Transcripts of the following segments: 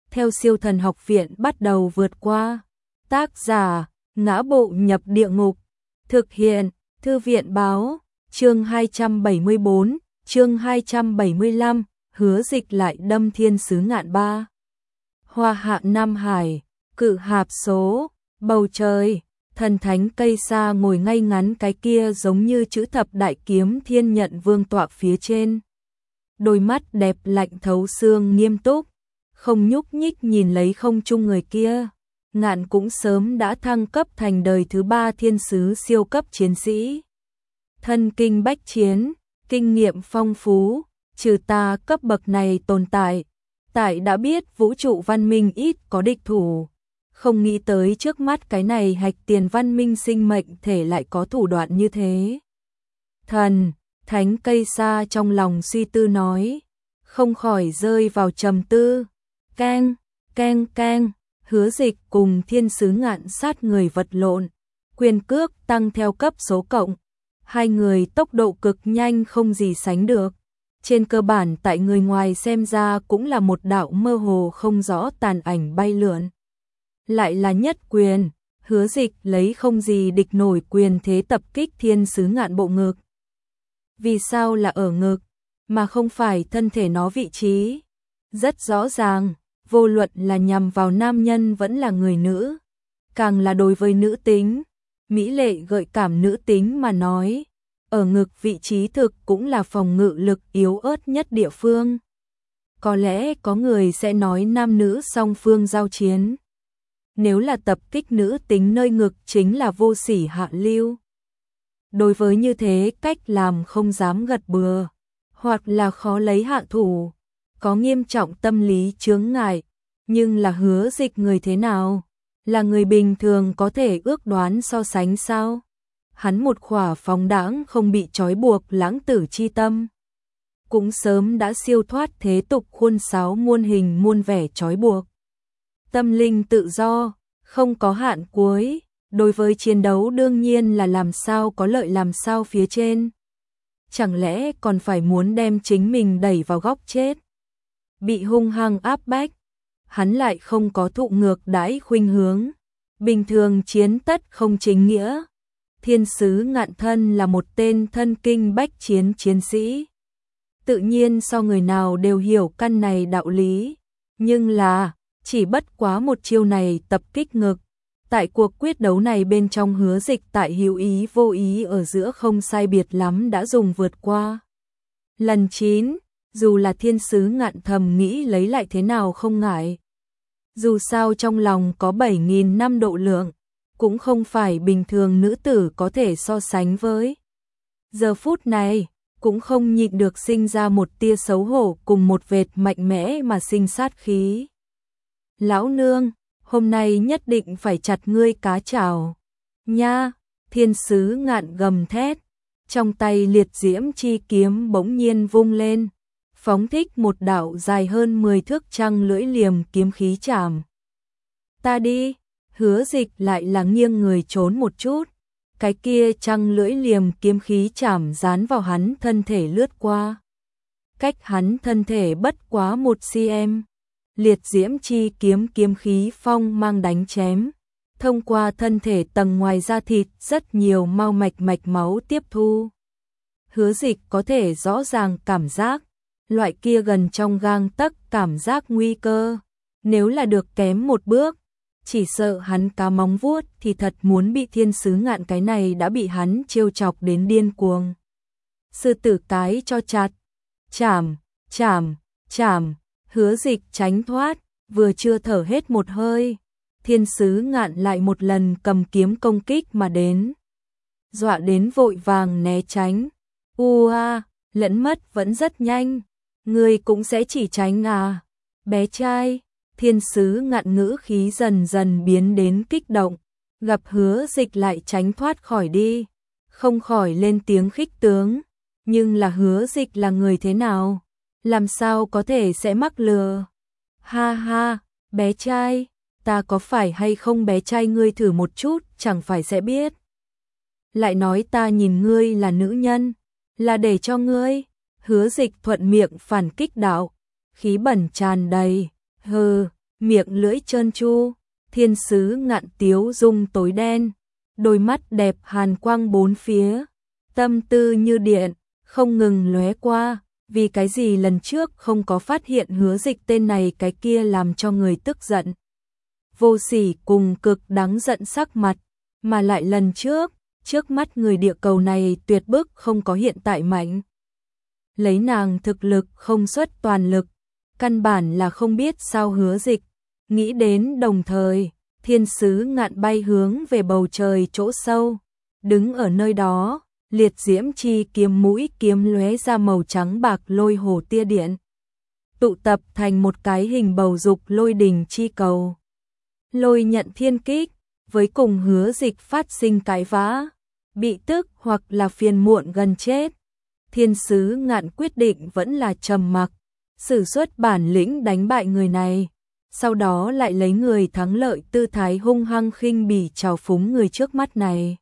theo Siêu Thần Học Viện bắt đầu vượt qua. Tác giả: Ngã Bộ Nhập Địa Ngục. Thực hiện: Thư viện báo. Chương 274, chương 275, Hứa Dịch lại đâm thiên sứ ngạn ba. Hoa hạ Nam Hải, cự hạp số, bầu trời, thần thánh cây sa ngồi ngay ngắn cái kia giống như chữ thập đại kiếm thiên nhận vương tọa phía trên. Đôi mắt đẹp lạnh thấu xương nghiêm túc, không nhúc nhích nhìn lấy không trung người kia. Ngạn cũng sớm đã thăng cấp thành đời thứ 3 thiên sứ siêu cấp chiến sĩ. Thân kinh bách chiến, kinh nghiệm phong phú, trừ ta cấp bậc này tồn tại. Tại đã biết vũ trụ văn minh ít có địch thủ. Không nghĩ tới trước mắt cái này hạch tiền văn minh sinh mệnh thể lại có thủ đoạn như thế. Thần, thánh cây sa trong lòng suy tư nói, không khỏi rơi vào trầm tư. Keng, keng keng, Hứa Dịch cùng thiên sứ ngạn sát người vật lộn, quyền cước tăng theo cấp số cộng. Hai người tốc độ cực nhanh không gì sánh được. Trên cơ bản tại người ngoài xem ra cũng là một đạo mơ hồ không rõ tàn ảnh bay lượn. Lại là nhất quyền, Hứa Dịch lấy không gì địch nổi quyền thế tập kích thiên sứ ngạn bộ ngực. Vì sao là ở ngực, mà không phải thân thể nó vị trí? Rất rõ ràng, vô luận là nhằm vào nam nhân vẫn là người nữ, càng là đối với nữ tính, mỹ lệ gợi cảm nữ tính mà nói, ở ngực vị trí thực cũng là phòng ngự lực yếu ớt nhất địa phương. Có lẽ có người sẽ nói nam nữ song phương giao chiến. Nếu là tập kích nữ tính nơi ngực chính là vô sỉ hạ lưu. Đối với như thế cách làm không dám gật bừa, hoặc là khó lấy hạ thủ, có nghiêm trọng tâm lý chướng ngại. Nhưng là Hứa Dịch người thế nào? Là người bình thường có thể ước đoán so sánh sao? Hắn một khỏa phóng đãng không bị trói buộc lãng tử chi tâm, cũng sớm đã siêu thoát thế tục khuôn sáo muôn hình muôn vẻ trói buộc. Tâm linh tự do, không có hạn cuối, đối với chiến đấu đương nhiên là làm sao có lợi làm sao phía trên. Chẳng lẽ còn phải muốn đem chính mình đẩy vào góc chết? Bị hung hăng áp bách, hắn lại không có thụ ngược đãi khuynh hướng. Bình thường chiến tất không chính nghĩa. Thiên sứ ngạn thân là một tên thân kinh bách chiến chiến sĩ. Tự nhiên so người nào đều hiểu căn này đạo lý. Nhưng là, chỉ bất quá một chiêu này tập kích ngực. Tại cuộc quyết đấu này bên trong Hứa Dịch tại hữu ý vô ý ở giữa không sai biệt lắm đã dùng vượt qua. Lần 9, dù là thiên sứ ngạn thầm nghĩ lấy lại thế nào không ngại. Dù sao trong lòng có 7.000 năm độ lượng, cũng không phải bình thường nữ tử có thể so sánh với. Giờ phút này, cũng không nhịn được sinh ra một tia xấu hổ cùng một vệt mạnh mẽ mà sinh sát khí. Lão nương, hôm nay nhất định phải chặt ngươi cá chảo. Nha, thiên sứ ngạn gầm thét, trong tay liệt diễm chi kiếm bỗng nhiên vung lên, phóng thích một đạo dài hơn 10 thước trăng lưỡi liềm kiếm khí chạm. Ta đi, Hứa Dịch lại là nghiêng người trốn một chút, cái kia trăng lưỡi liềm kiếm khí chạm dán vào hắn thân thể lướt qua. Cách hắn thân thể bất quá 1 cm, liệt diễm chi kiếm kiếm khí phong mang đánh chém, thông qua thân thể tầng ngoài da thịt rất nhiều mao mạch mạch máu tiếp thu. Hứa Dịch có thể rõ ràng cảm giác, loại kia gần trong gang tấc cảm giác nguy cơ, nếu là được kém một bước, chỉ sợ hắn cá móng vuốt thì thật muốn bị thiên sứ ngạn cái này đã bị hắn trêu chọc đến điên cuồng. Sư tử cái cho chặt, chảm, chảm, chảm, Hứa Dịch tránh thoát, vừa chưa thở hết một hơi, thiên sứ ngạn lại một lần cầm kiếm công kích mà đến. Dọa đến vội vàng né tránh. Lẫn mất vẫn rất nhanh. Ngươi cũng sẽ chỉ tránh à? Bé trai, thiên sứ ngạn ngữ khí dần dần biến đến kích động, gặp Hứa Dịch lại tránh thoát khỏi đi, không khỏi lên tiếng khích tướng. Nhưng là Hứa Dịch là người thế nào? Làm sao có thể sẽ mắc lừa? Ha ha, bé trai, ta có phải hay không bé trai ngươi thử một chút chẳng phải sẽ biết. Lại nói ta nhìn ngươi là nữ nhân, là để cho ngươi. Hứa Dịch thuận miệng phản kích đạo, khí bẩn tràn đầy. Hừ, miệng lưỡi trơn tru, thiên sứ ngạn tiếu dung tối đen, đôi mắt đẹp hàn quang bốn phía, tâm tư như điện, không ngừng lóe qua, vì cái gì lần trước không có phát hiện Hứa Dịch tên này cái kia làm cho người tức giận. Vô sỉ cùng cực đáng giận sắc mặt, mà lại lần trước mắt người địa cầu này tuyệt bức không có hiện tại mạnh. Lấy nàng thực lực không xuất toàn lực, căn bản là không biết sao Hứa Dịch, nghĩ đến đồng thời, thiên sứ ngạn bay hướng về bầu trời chỗ sâu, đứng ở nơi đó, liệt diễm chi kiếm mũi kiếm lóe ra màu trắng bạc lôi hồ tia điện, tụ tập thành một cái hình bầu dục lôi đình chi cầu. Lôi nhận thiên kích, với cùng Hứa Dịch phát sinh cãi vã, bị tức hoặc là phiền muộn gần chết. Thiên sứ ngạn quyết định vẫn là trầm mặc, sử xuất bản lĩnh đánh bại người này, sau đó lại lấy người thắng lợi tư thái hung hăng khinh bỉ trào phúng người trước mắt này.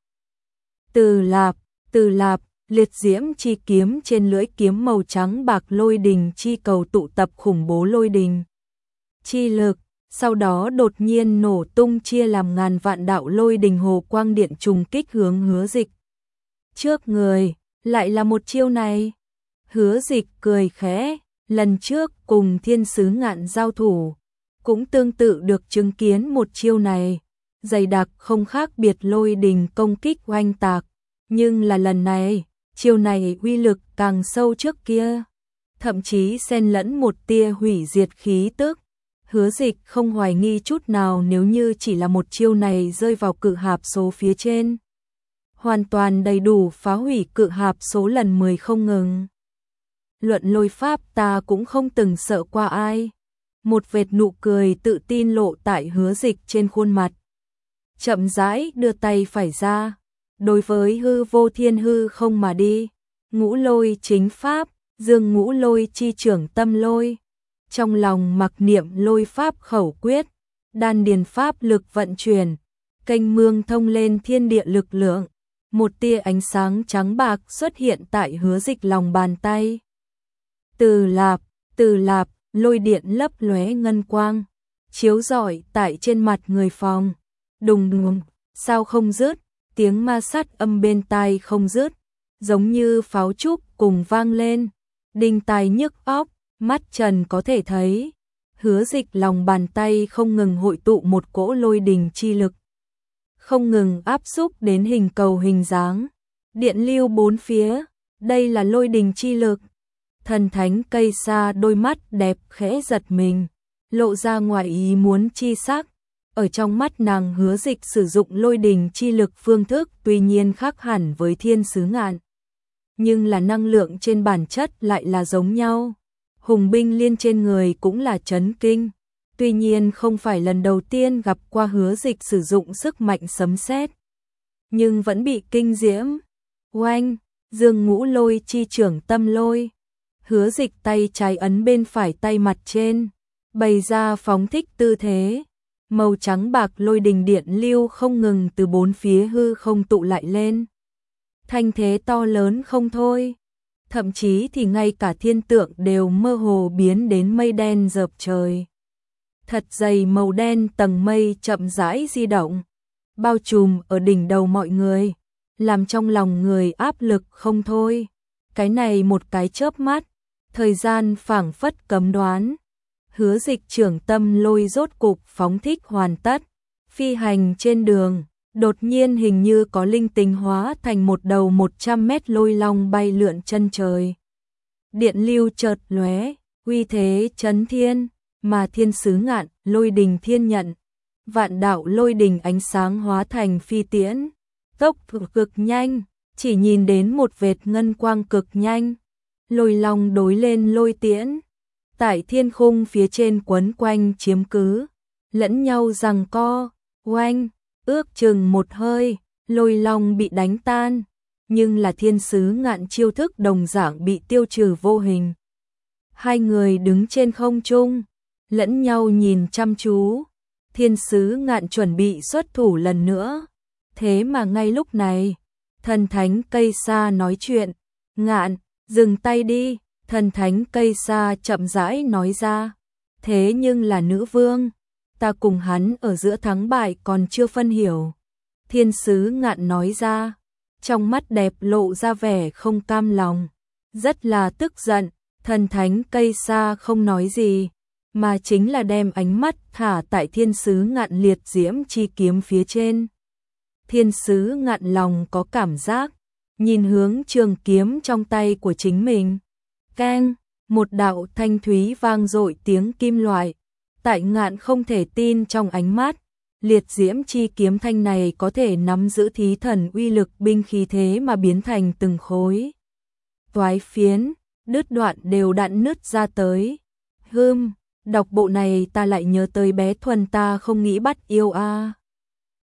Từ lạp, liệt diễm chi kiếm trên lưỡi kiếm màu trắng bạc lôi đình chi cầu tụ tập khủng bố lôi đình chi lực, sau đó đột nhiên nổ tung chia làm ngàn vạn đạo lôi đình hồ quang điện trùng kích hướng Hứa Dịch. Trước người, lại là một chiêu này. Hứa Dịch cười khẽ, lần trước cùng thiên sứ ngạn giao thủ, cũng tương tự được chứng kiến một chiêu này, dày đặc không khác biệt lôi đình công kích oanh tạc, nhưng là lần này, chiêu này uy lực càng sâu trước kia, thậm chí xen lẫn một tia hủy diệt khí tức. Hứa Dịch không hoài nghi chút nào nếu như chỉ là một chiêu này rơi vào cự hạp số phía trên, hoàn toàn đầy đủ phá hủy cự hạp số lần 10 không ngừng. Luận lôi pháp ta cũng không từng sợ qua ai. Một vệt nụ cười tự tin lộ tại Hứa Dịch trên khuôn mặt. Chậm rãi đưa tay phải ra, đối với hư vô thiên hư không mà đi. Ngũ lôi chính pháp, dương ngũ lôi chi trưởng tâm lôi. Trong lòng mặc niệm lôi pháp khẩu quyết, đan điền pháp lực vận chuyển, kênh mương thông lên thiên địa lực lượng. Một tia ánh sáng trắng bạc xuất hiện tại Hứa Dịch lòng bàn tay. Từ lạp, lôi điện lấp lóe ngân quang, chiếu rọi tại trên mặt người phòng. Đùng đùng, sao không dứt, tiếng ma sát âm bên tai không dứt, giống như pháo trúc cùng vang lên, đinh tai nhức óc, mắt trần có thể thấy. Hứa Dịch lòng bàn tay không ngừng hội tụ một cỗ lôi đình chi lực, không ngừng áp xúc đến hình cầu hình dáng, điện lưu bốn phía, đây là lôi đình chi lực. Thần thánh cây sa đôi mắt đẹp khẽ giật mình, lộ ra ngoài ý muốn chi sắc. Ở trong mắt nàng Hứa Dịch sử dụng lôi đình chi lực phương thức tuy nhiên khác hẳn với thiên sứ ngạn, nhưng là năng lượng trên bản chất lại là giống nhau. Hùng binh liên trên người cũng là chấn kinh, tuy nhiên không phải lần đầu tiên gặp qua Hứa Dịch sử dụng sức mạnh sấm sét, nhưng vẫn bị kinh diễm. Oanh, dương ngũ lôi chi trưởng tâm lôi. Hứa Dịch tay trái ấn bên phải tay mặt trên, bày ra phóng thích tư thế. Màu trắng bạc lôi đình điện lưu không ngừng từ bốn phía hư không tụ lại lên. Thanh thế to lớn không thôi, thậm chí thì ngay cả thiên tượng đều mơ hồ biến đến mây đen dợp trời. Thật dày màu đen tầng mây chậm rãi di động, bao trùm ở đỉnh đầu mọi người, làm trong lòng người áp lực không thôi. Cái này một cái chớp mắt, thời gian phảng phất cấm đoán. Hứa Dịch trưởng tâm lôi rốt cục phóng thích hoàn tất, phi hành trên đường, đột nhiên hình như có linh tính hóa thành một đầu 100 mét lôi long bay lượn chân trời. Điện lưu chợt lóe, uy thế chấn thiên, mà thiên sứ ngạn, lôi đình thiên nhận. Vạn đạo lôi đình ánh sáng hóa thành phi tiễn, tốc cực nhanh, chỉ nhìn đến một vệt ngân quang cực nhanh. Lôi long đối lên lôi tiễn, tại thiên khung phía trên quấn quanh chiếm cứ, lẫn nhau giằng co, oanh, ước chừng một hơi, lôi long bị đánh tan, nhưng là thiên sứ ngạn chiêu thức đồng dạng bị tiêu trừ vô hình. Hai người đứng trên không trung, lẫn nhau nhìn chăm chú, thiên sứ ngạn chuẩn bị xuất thủ lần nữa. Thế mà ngay lúc này, thần thánh cây sa nói chuyện, ngạn, dừng tay đi. Thần thánh cây sa chậm rãi nói ra, thế nhưng là nữ vương, ta cùng hắn ở giữa thắng bại còn chưa phân hiểu. Thiên sứ Ngạn nói ra, trong mắt đẹp lộ ra vẻ không cam lòng, rất là tức giận. Thần thánh cây sa không nói gì, mà chính là đem ánh mắt thả tại thiên sứ Ngạn liệt diễm chi kiếm phía trên. Thiên sứ Ngạn lòng có cảm giác, nhìn hướng trường kiếm trong tay của chính mình. Keng, một đạo thanh thúy vang dội tiếng kim loại. Tại Ngạn không thể tin trong ánh mắt, liệt diễm chi kiếm thanh này có thể nắm giữ thí thần uy lực binh khí thế mà biến thành từng khối toái phiến, đứt đoạn đều đặn nứt ra tới. Đọc bộ này ta lại nhớ tới bé Thuần ta không nghĩ bắt yêu a.